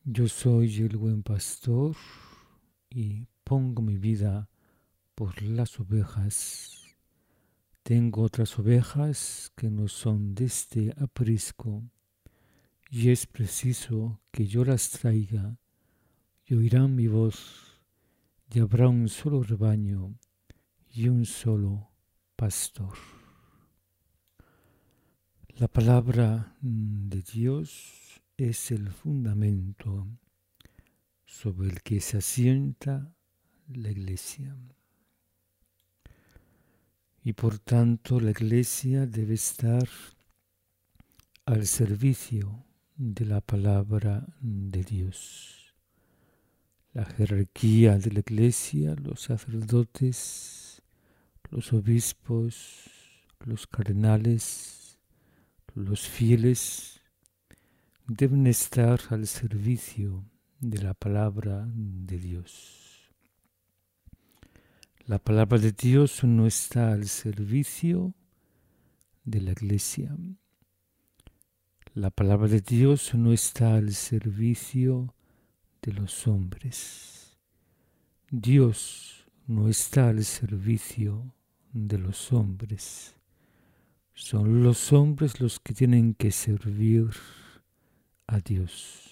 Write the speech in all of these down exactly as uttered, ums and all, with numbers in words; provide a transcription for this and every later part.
Yo soy el buen pastor y pongo mi vida por las ovejas. Tengo otras ovejas que no son de este aprisco, y es preciso que yo las traiga, y oirán mi voz, y habrá un solo rebaño y un solo pastor. La palabra de Dios es el fundamento sobre el que se asienta la Iglesia. Y por tanto la Iglesia debe estar al servicio de la palabra de Dios. La jerarquía de la Iglesia, los sacerdotes, los obispos, los cardenales, los fieles, deben estar al servicio de la palabra de Dios. La palabra de Dios no está al servicio de la Iglesia. La palabra de Dios no está al servicio de los hombres. Dios no está al servicio de los hombres. Son los hombres los que tienen que servir a Dios.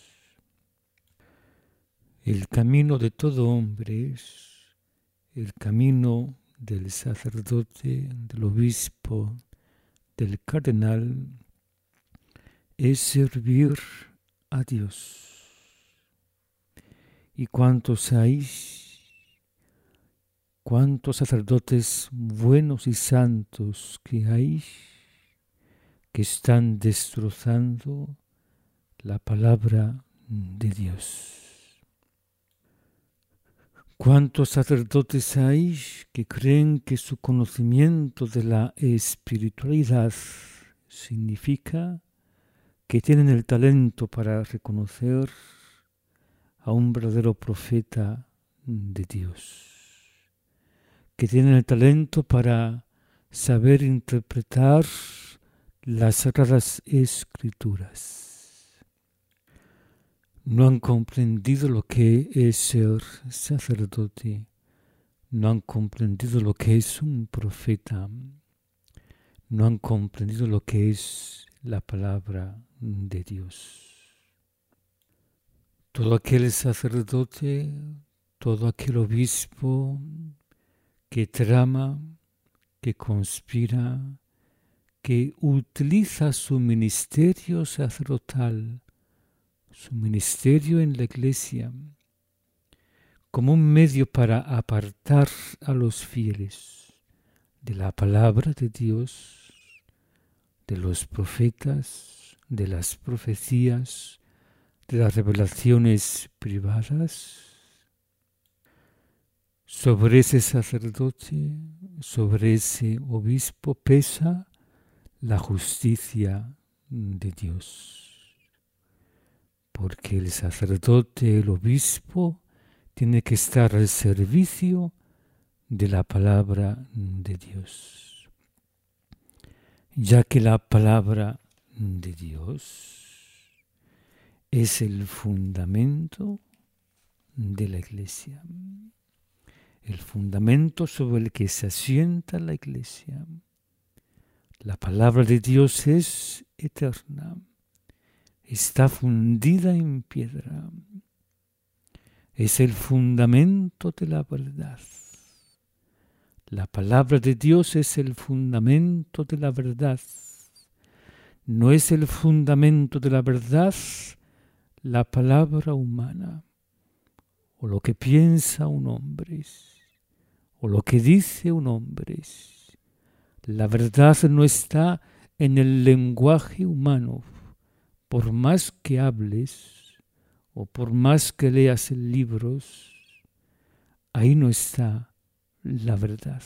El camino de todo hombre es el camino del sacerdote, del obispo, del cardenal, es servir a Dios. ¿Y cuántos hay? ¿Cuántos sacerdotes buenos y santos que hay que están destrozando la palabra de Dios? ¿Cuántos sacerdotes hay que creen que su conocimiento de la espiritualidad significa que tienen el talento para reconocer a un verdadero profeta de Dios? Que tienen el talento para saber interpretar las Sagradas Escrituras. No han comprendido lo que es ser sacerdote, no han comprendido lo que es un profeta, no han comprendido lo que es la palabra de Dios. Todo aquel sacerdote, todo aquel obispo que trama, que conspira, que utiliza su ministerio sacerdotal, su ministerio en la Iglesia, como un medio para apartar a los fieles de la palabra de Dios, de los profetas, de las profecías, de las revelaciones privadas. Sobre ese sacerdote, sobre ese obispo pesa la justicia de Dios. Porque el sacerdote, el obispo, tiene que estar al servicio de la palabra de Dios. Ya que la palabra de Dios es el fundamento de la Iglesia. El fundamento sobre el que se asienta la Iglesia. La palabra de Dios es eterna. Está fundida en piedra. Es el fundamento de la verdad. La palabra de Dios es el fundamento de la verdad. No es el fundamento de la verdad la palabra humana, o lo que piensa un hombre, o lo que dice un hombre. La verdad no está en el lenguaje humano. Por más que hables o por más que leas libros, ahí no está la verdad.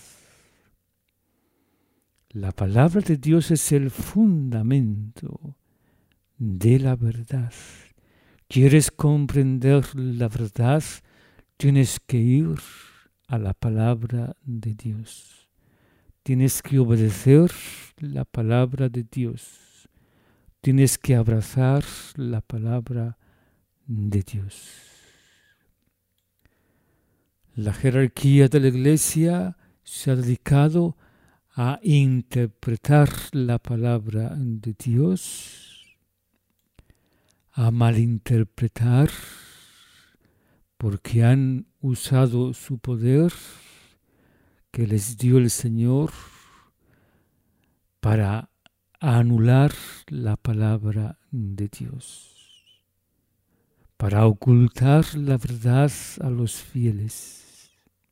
La palabra de Dios es el fundamento de la verdad. ¿Quieres comprender la verdad? Tienes que ir a la palabra de Dios. Tienes que obedecer la palabra de Dios. Tienes que abrazar la palabra de Dios. La jerarquía de la Iglesia se ha dedicado a interpretar la palabra de Dios, a malinterpretar, porque han usado su poder que les dio el Señor para anular la palabra de Dios, para ocultar la verdad a los fieles,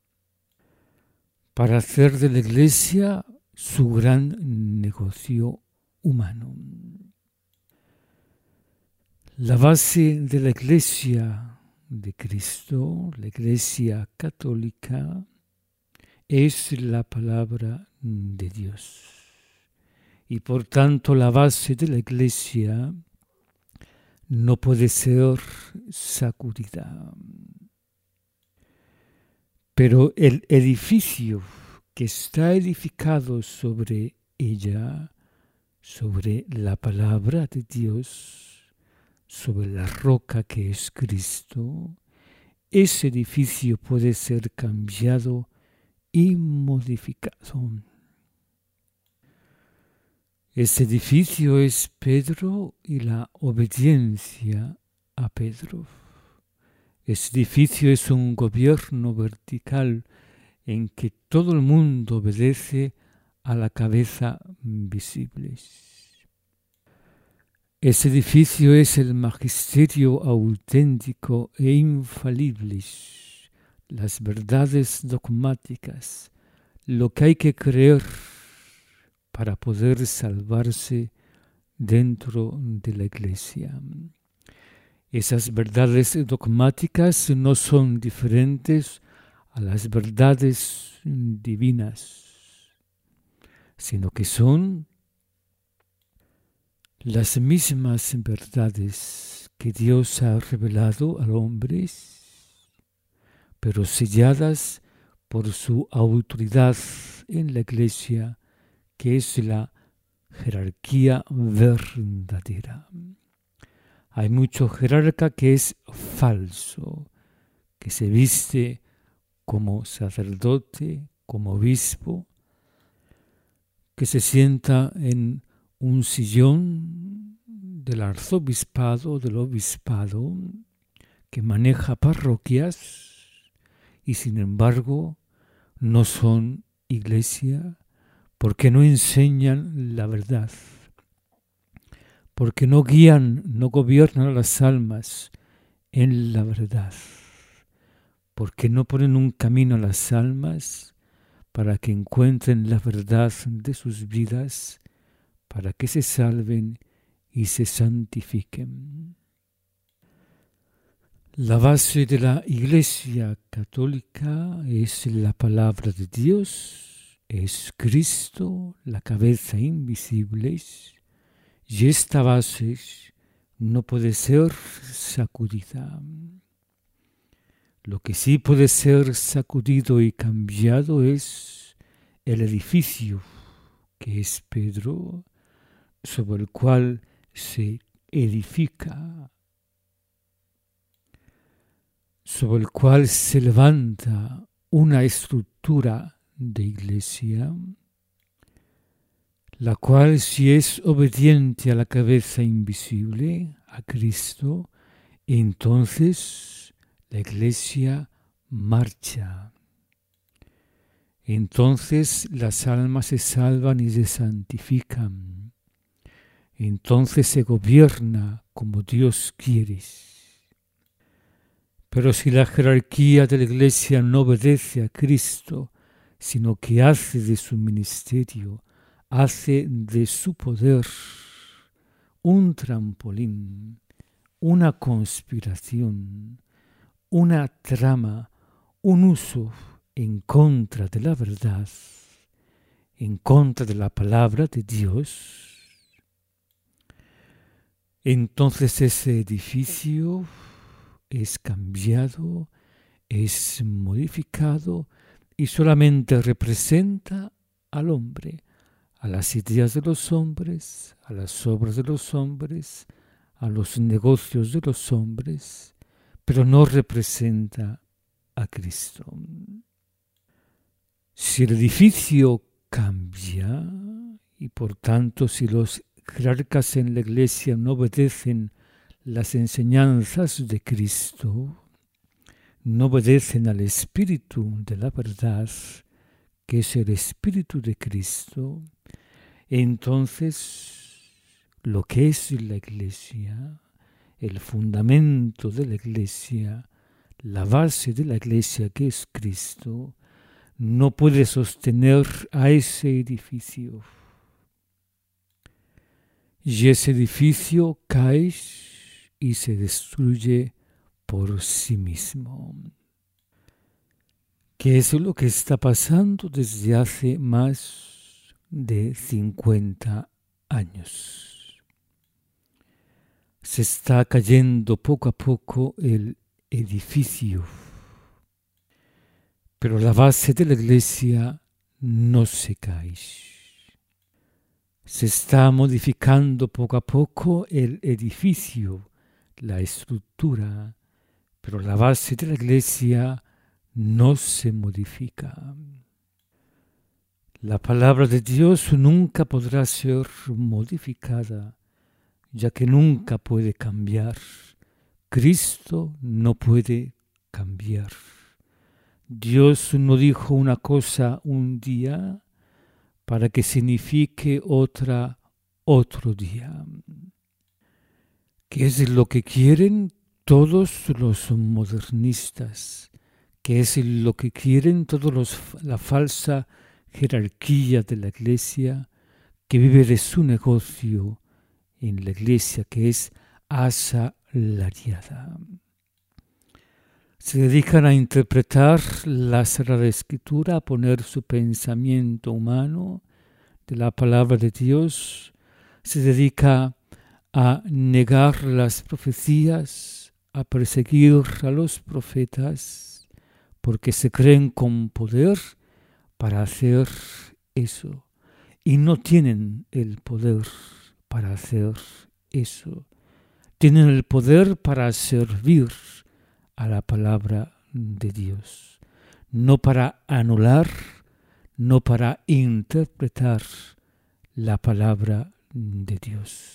para hacer de la Iglesia su gran negocio humano. La base de la Iglesia de Cristo, la Iglesia católica, es la palabra de Dios. Y por tanto la base de la Iglesia no puede ser sacudida. Pero el edificio que está edificado sobre ella, sobre la palabra de Dios, sobre la roca que es Cristo, ese edificio puede ser cambiado y modificado. Ese edificio es Pedro y la obediencia a Pedro. Ese edificio es un gobierno vertical en que todo el mundo obedece a la cabeza visible. Ese edificio es el magisterio auténtico e infalible, las verdades dogmáticas, lo que hay que creer para poder salvarse dentro de la Iglesia. Esas verdades dogmáticas no son diferentes a las verdades divinas, sino que son las mismas verdades que Dios ha revelado al hombre, pero selladas por su autoridad en la Iglesia, que es la jerarquía verdadera. Hay mucho jerarca que es falso, que se viste como sacerdote, como obispo, que se sienta en un sillón del arzobispado, del obispado, que maneja parroquias y sin embargo no son iglesia, porque no enseñan la verdad, porque no guían, no gobiernan a las almas en la verdad, porque no ponen un camino a las almas para que encuentren la verdad de sus vidas, para que se salven y se santifiquen. La base de la Iglesia católica es la palabra de Dios, es Cristo, la cabeza invisible, y esta base no puede ser sacudida. Lo que sí puede ser sacudido y cambiado es el edificio que es Pedro, sobre el cual se edifica, sobre el cual se levanta una estructura de iglesia, la cual, si es obediente a la cabeza invisible, a Cristo, entonces la iglesia marcha. Entonces las almas se salvan y se santifican. Entonces se gobierna como Dios quiere. Pero si la jerarquía de la Iglesia no obedece a Cristo, sino que hace de su ministerio, hace de su poder un trampolín, una conspiración, una trama, un uso en contra de la verdad, en contra de la palabra de Dios, entonces ese edificio es cambiado, es modificado y solamente representa al hombre, a las ideas de los hombres, a las obras de los hombres, a los negocios de los hombres, pero no representa a Cristo. Si el edificio cambia y por tanto si los jerarcas en la Iglesia no obedecen las enseñanzas de Cristo, no obedecen al Espíritu de la verdad, que es el Espíritu de Cristo, entonces lo que es la Iglesia, el fundamento de la Iglesia, la base de la Iglesia que es Cristo, no puede sostener a ese edificio. Y ese edificio cae y se destruye por sí mismo. ¿Qué es lo que está pasando desde hace más de cincuenta años? Se está cayendo poco a poco el edificio, pero la base de la Iglesia no se cae. Se está modificando poco a poco el edificio, la estructura, pero la base de la Iglesia no se modifica. La palabra de Dios nunca podrá ser modificada, ya que nunca puede cambiar. Cristo no puede cambiar. Dios no dijo una cosa un día para que signifique otra otro día. ¿Qué es lo que quieren todos los modernistas? ¿Qué es lo que quieren todos los, la falsa jerarquía de la Iglesia que vive de su negocio en la Iglesia, que es asalariada? Se dedican a interpretar la Sagrada Escritura, a poner su pensamiento humano de la palabra de Dios. Se dedica a negar las profecías, a perseguir a los profetas, porque se creen con poder para hacer eso. Y no tienen el poder para hacer eso. Tienen el poder para servir a la palabra de Dios, no para anular, no para interpretar la palabra de Dios.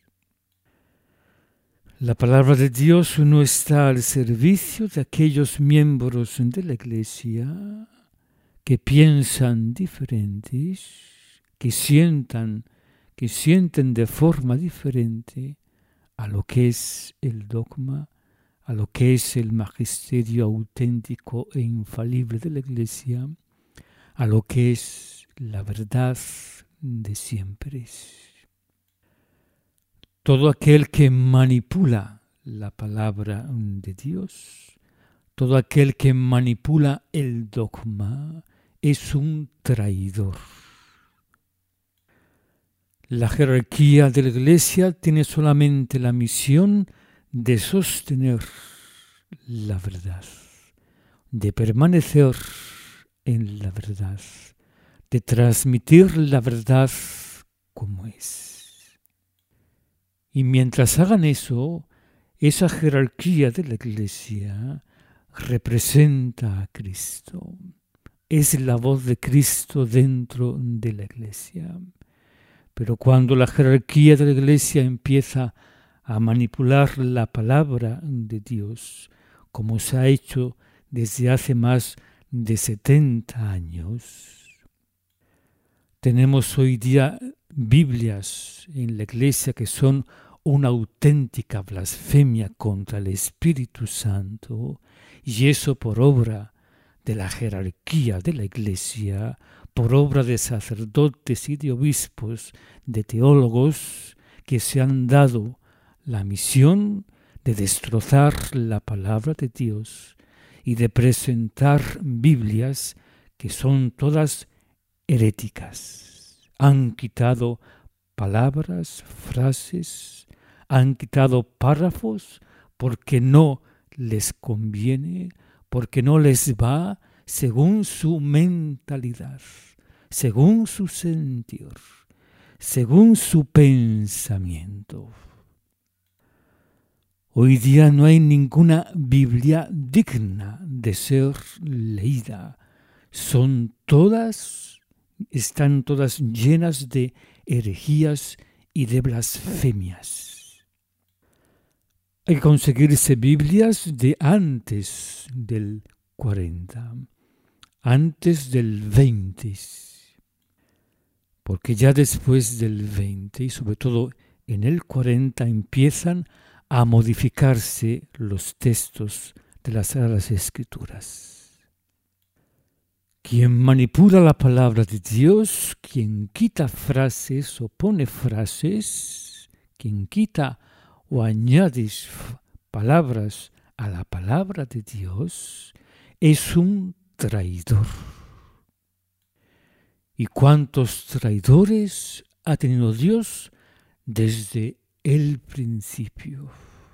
La palabra de Dios no está al servicio de aquellos miembros de la Iglesia que piensan diferentes, que sientan, que sienten de forma diferente a lo que es el dogma, a lo que es el magisterio auténtico e infalible de la Iglesia, a lo que es la verdad de siempre. Todo aquel que manipula la palabra de Dios, todo aquel que manipula el dogma, es un traidor. La jerarquía de la Iglesia tiene solamente la misión de sostener la verdad, de permanecer en la verdad, de transmitir la verdad como es. Y mientras hagan eso, esa jerarquía de la Iglesia representa a Cristo. Es la voz de Cristo dentro de la Iglesia. Pero cuando la jerarquía de la Iglesia empieza a manipular la palabra de Dios, como se ha hecho desde hace más de setenta años, tenemos hoy día Biblias en la Iglesia que son una auténtica blasfemia contra el Espíritu Santo, y eso por obra de la jerarquía de la Iglesia, por obra de sacerdotes y de obispos, de teólogos que se han dado la misión de destrozar la palabra de Dios y de presentar Biblias que son todas heréticas. Han quitado palabras, frases, han quitado párrafos porque no les conviene, porque no les va según su mentalidad, según su sentir, según su pensamiento. Hoy día no hay ninguna Biblia digna de ser leída. Son todas, están todas llenas de herejías y de blasfemias. Hay que conseguirse Biblias de antes del cuarenta, antes del veinte, porque ya después del veinte y sobre todo en el cuarenta empiezan a modificarse los textos de las Sagradas Escrituras. Quien manipula la palabra de Dios, quien quita frases o pone frases, quien quita o añade palabras a la palabra de Dios, es un traidor. ¿Y cuántos traidores ha tenido Dios desde el principio?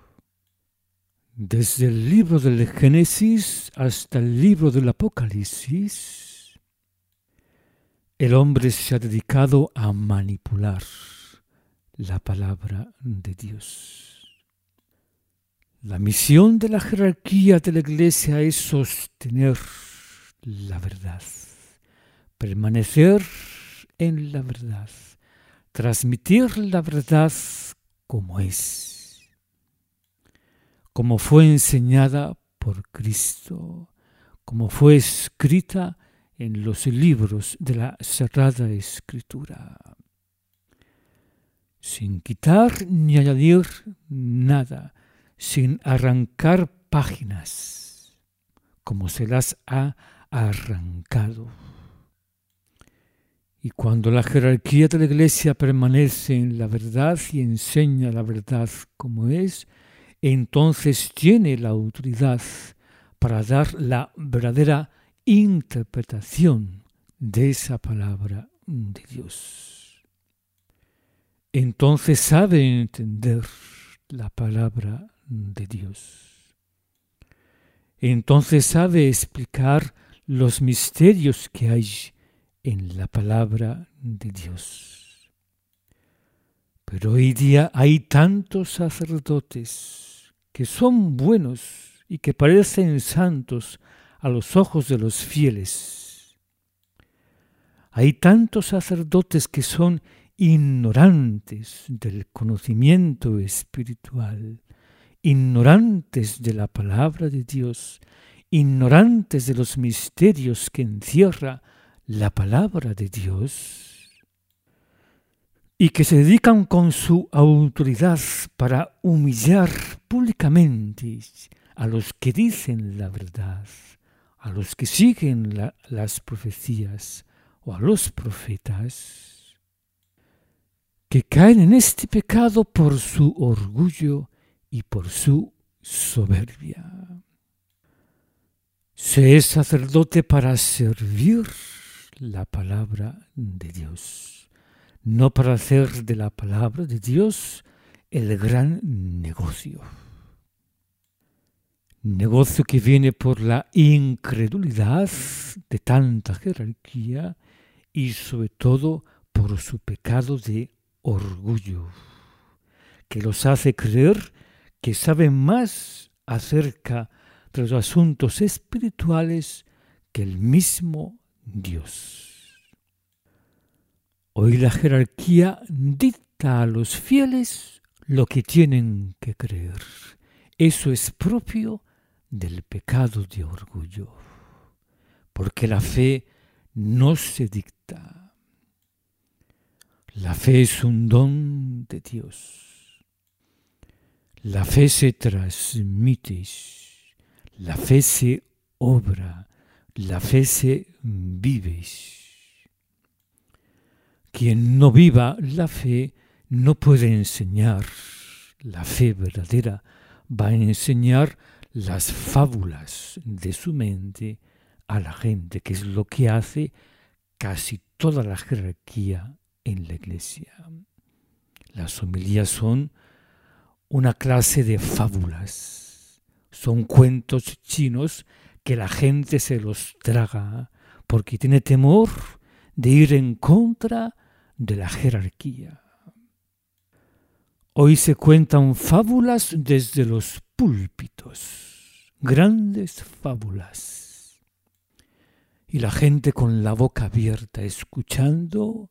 Desde el libro del Génesis hasta el libro del Apocalipsis, el hombre se ha dedicado a manipular la palabra de Dios. La misión de la jerarquía de la Iglesia es sostener la verdad, permanecer en la verdad, transmitir la verdad como es, como fue enseñada por Cristo, como fue escrita en los libros de la Sagrada Escritura, sin quitar ni añadir nada, sin arrancar páginas, como se las ha arrancado. Y cuando la jerarquía de la Iglesia permanece en la verdad y enseña la verdad como es, entonces tiene la autoridad para dar la verdadera interpretación de esa palabra de Dios. Entonces sabe entender la palabra de Dios. Entonces sabe explicar los misterios que hay en la palabra de Dios. Pero hoy día hay tantos sacerdotes que son buenos y que parecen santos a los ojos de los fieles. Hay tantos sacerdotes que son ignorantes del conocimiento espiritual, ignorantes de la palabra de Dios, ignorantes de los misterios que encierra la palabra de Dios, y que se dedican con su autoridad para humillar públicamente a los que dicen la verdad, a los que siguen la, las profecías o a los profetas, que caen en este pecado por su orgullo y por su soberbia. Se es sacerdote para servir la palabra de Dios, no para hacer de la palabra de Dios el gran negocio. Negocio que viene por la incredulidad de tanta jerarquía y sobre todo por su pecado de orgullo, que los hace creer que saben más acerca de los asuntos espirituales que el mismo Dios. Hoy la jerarquía dicta a los fieles lo que tienen que creer. Eso es propio del pecado de orgullo, porque la fe no se dicta. La fe es un don de Dios. La fe se transmite, la fe se obra, la fe se vive. Quien no viva la fe no puede enseñar. La fe verdadera va a enseñar las fábulas de su mente a la gente, que es lo que hace casi toda la jerarquía en la Iglesia. Las homilías son una clase de fábulas, son cuentos chinos que la gente se los traga porque tiene temor de ir en contra de la jerarquía. Hoy se cuentan fábulas desde los púlpitos, grandes fábulas. Y la gente con la boca abierta escuchando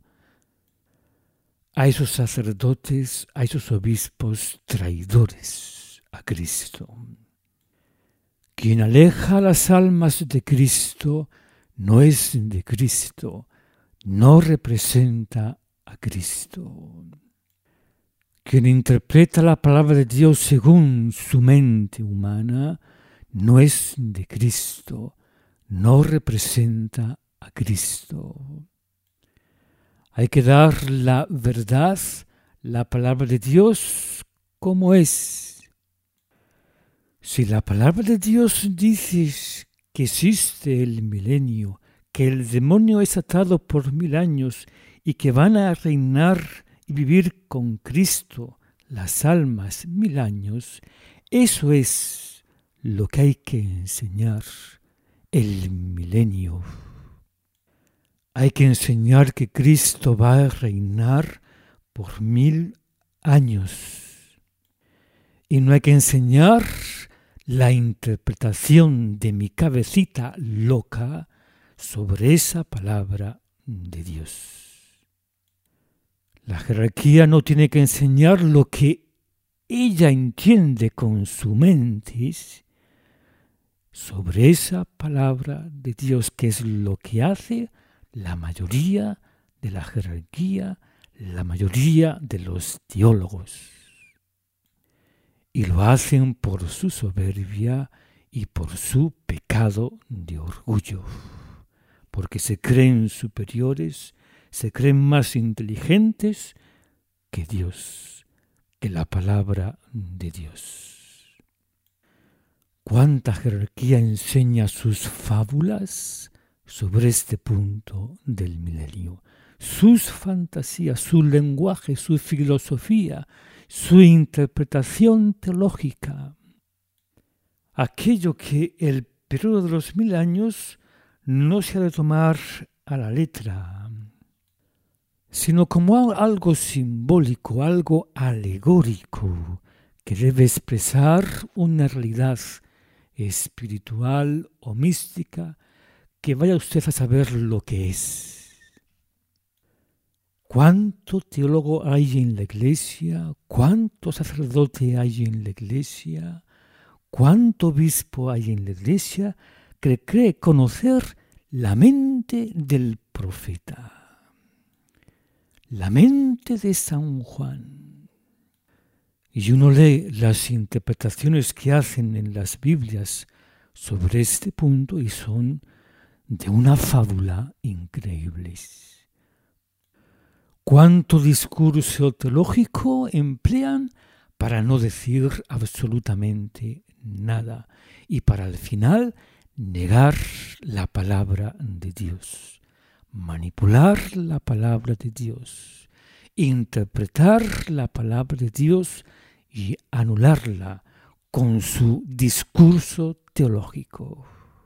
a esos sacerdotes, a esos obispos traidores a Cristo. Quien aleja las almas de Cristo no es de Cristo, no representa a Cristo. Quien interpreta la palabra de Dios según su mente humana no es de Cristo, no representa a Cristo. Hay que dar la verdad, la palabra de Dios como es. Si la palabra de Dios dice que existe el milenio, que el demonio es atado por mil años y que van a reinar y vivir con Cristo las almas mil años, eso es lo que hay que enseñar, el milenio. Hay que enseñar que Cristo va a reinar por mil años. Y no hay que enseñar la interpretación de mi cabecita loca sobre esa palabra de Dios. La jerarquía no tiene que enseñar lo que ella entiende con su mente sobre esa palabra de Dios, que es lo que hace la mayoría de la jerarquía, la mayoría de los teólogos. Y lo hacen por su soberbia y por su pecado de orgullo, porque se creen superiores, se creen más inteligentes que Dios, que la palabra de Dios. ¿Cuánta jerarquía enseña sus fábulas sobre este punto del milenio? Sus fantasías, su lenguaje, su filosofía, su interpretación teológica. Aquello que el periodo de los mil años no se ha de tomar a la letra, sino como algo simbólico, algo alegórico, que debe expresar una realidad espiritual o mística que vaya usted a saber lo que es. ¿Cuánto teólogo hay en la iglesia? ¿Cuánto sacerdote hay en la iglesia? ¿Cuánto obispo hay en la iglesia que cree conocer la mente del profeta? La mente de San Juan. Y uno lee las interpretaciones que hacen en las Biblias sobre este punto y son de una fábula increíble. ¿Cuánto discurso teológico emplean para no decir absolutamente nada y para al final negar la palabra de Dios, manipular la palabra de Dios, interpretar la palabra de Dios y anularla con su discurso teológico?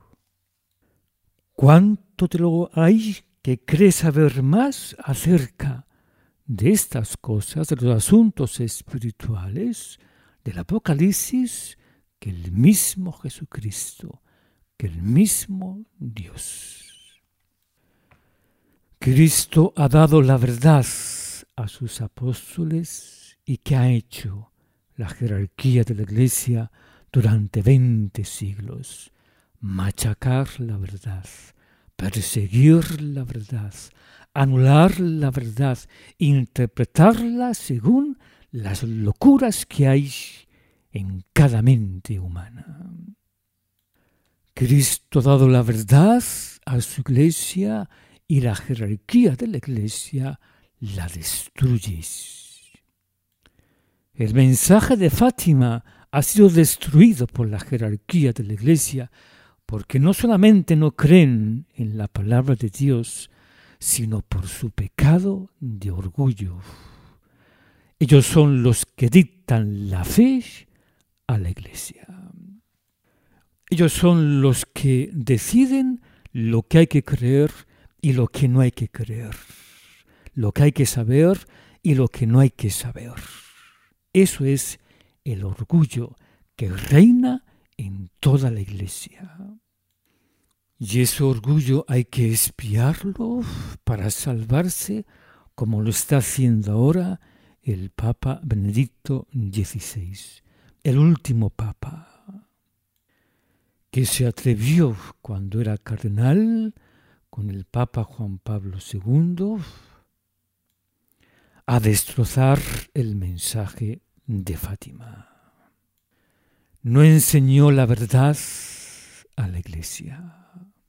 ¿Cuánto teólogo hay que cree saber más acerca de estas cosas, de los asuntos espirituales, del Apocalipsis, que el mismo Jesucristo, que el mismo Dios? Cristo ha dado la verdad a sus apóstoles y que ha hecho la jerarquía de la Iglesia durante veinte siglos. Machacar la verdad, perseguir la verdad, anular la verdad, interpretarla según las locuras que hay en cada mente humana. Cristo ha dado la verdad a su iglesia y la jerarquía de la iglesia la destruye. El mensaje de Fátima ha sido destruido por la jerarquía de la iglesia porque no solamente no creen en la palabra de Dios, sino por su pecado de orgullo. Ellos son los que dictan la fe a la iglesia. Ellos son los que deciden lo que hay que creer y lo que no hay que creer, lo que hay que saber y lo que no hay que saber. Eso es el orgullo que reina en toda la Iglesia. Y ese orgullo hay que expiarlo para salvarse, como lo está haciendo ahora el Papa Benedicto dieciséis, el último Papa, que se atrevió cuando era cardenal con el Papa Juan Pablo segundo a destrozar el mensaje de Fátima. No enseñó la verdad a la Iglesia.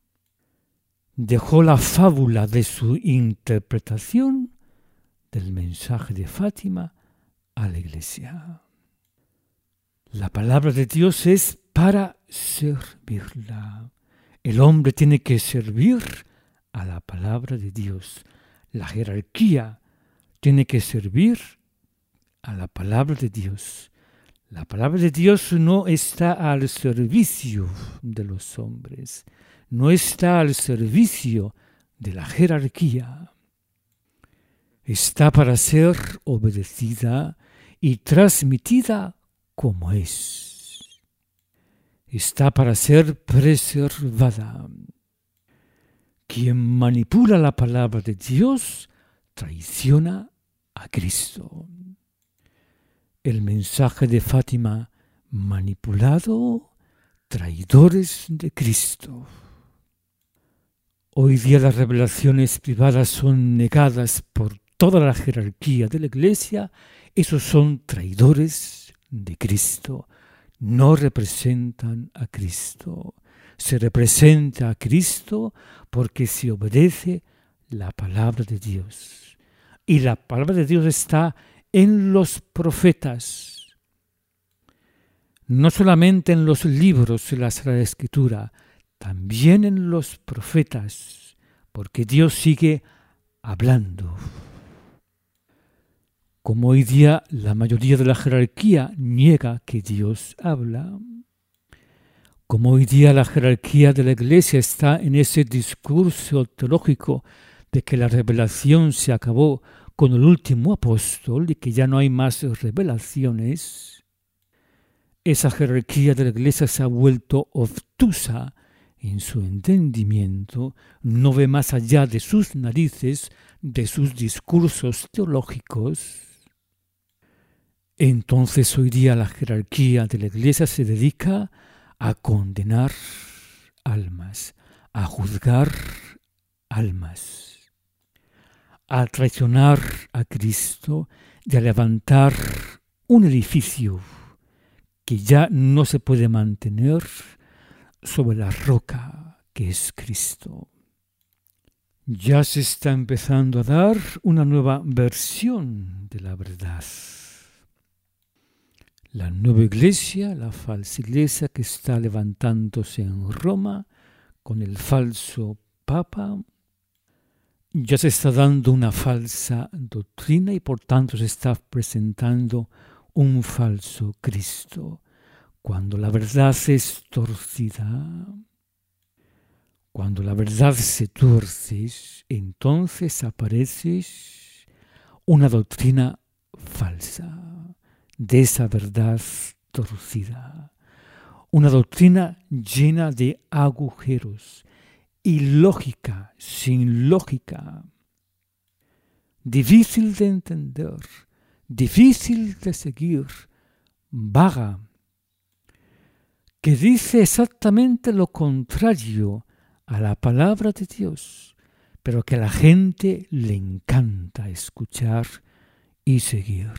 Dejó la fábula de su interpretación del mensaje de Fátima a la Iglesia. La palabra de Dios es para servirla. El hombre tiene que servir a la palabra de Dios. La jerarquía tiene que servir a la palabra de Dios. La palabra de Dios no está al servicio de los hombres, no está al servicio de la jerarquía. Está para ser obedecida y transmitida como es. Está para ser preservada. Quien manipula la palabra de Dios traiciona a Cristo. El mensaje de Fátima manipulado, traidores de Cristo. Hoy día las revelaciones privadas son negadas por toda la jerarquía de la Iglesia. Esos son traidores de Cristo. No representan a Cristo. Se representa a Cristo porque se obedece la palabra de Dios. Y la palabra de Dios está en los profetas, no solamente en los libros de la Sagrada Escritura, también en los profetas, porque Dios sigue hablando. Como hoy día la mayoría de la jerarquía niega que Dios habla, como hoy día la jerarquía de la Iglesia está en ese discurso teológico de que la revelación se acabó con el último apóstol y que ya no hay más revelaciones, esa jerarquía de la Iglesia se ha vuelto obtusa en su entendimiento, no ve más allá de sus narices, de sus discursos teológicos. Entonces hoy día la jerarquía de la Iglesia se dedica a condenar almas, a juzgar almas, a traicionar a Cristo y a levantar un edificio que ya no se puede mantener sobre la roca que es Cristo. Ya se está empezando a dar una nueva versión de la verdad. La nueva iglesia, la falsa iglesia que está levantándose en Roma con el falso Papa, ya se está dando una falsa doctrina y por tanto se está presentando un falso Cristo. Cuando la verdad es torcida, cuando la verdad se tuerce, entonces aparece una doctrina falsa de esa verdad torcida. Una doctrina llena de agujeros, ilógica, sin lógica, difícil de entender, difícil de seguir, vaga, que dice exactamente lo contrario a la palabra de Dios, pero que a la gente le encanta escuchar y seguir.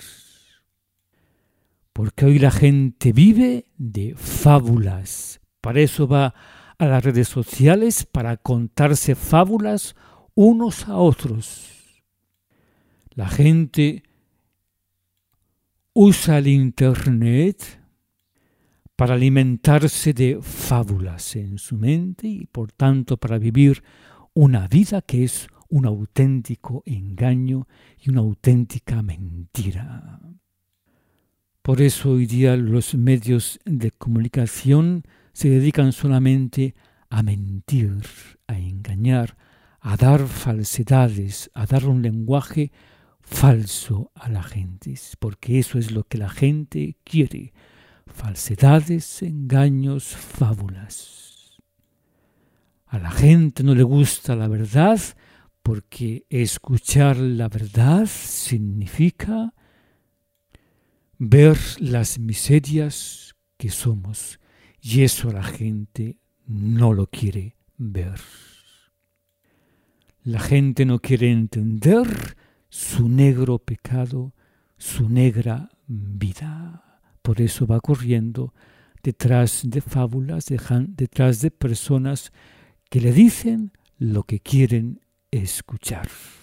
Porque hoy la gente vive de fábulas, para eso va a las redes sociales, para contarse fábulas unos a otros. La gente usa el internet para alimentarse de fábulas en su mente y por tanto para vivir una vida que es un auténtico engaño y una auténtica mentira. Por eso hoy día los medios de comunicación se dedican solamente a mentir, a engañar, a dar falsedades, a dar un lenguaje falso a la gente, porque eso es lo que la gente quiere: falsedades, engaños, fábulas. A la gente no le gusta la verdad porque escuchar la verdad significa ver las miserias que somos, y eso la gente no lo quiere ver. La gente no quiere entender su negro pecado, su negra vida. Por eso va corriendo detrás de fábulas, detrás de personas que le dicen lo que quieren escuchar.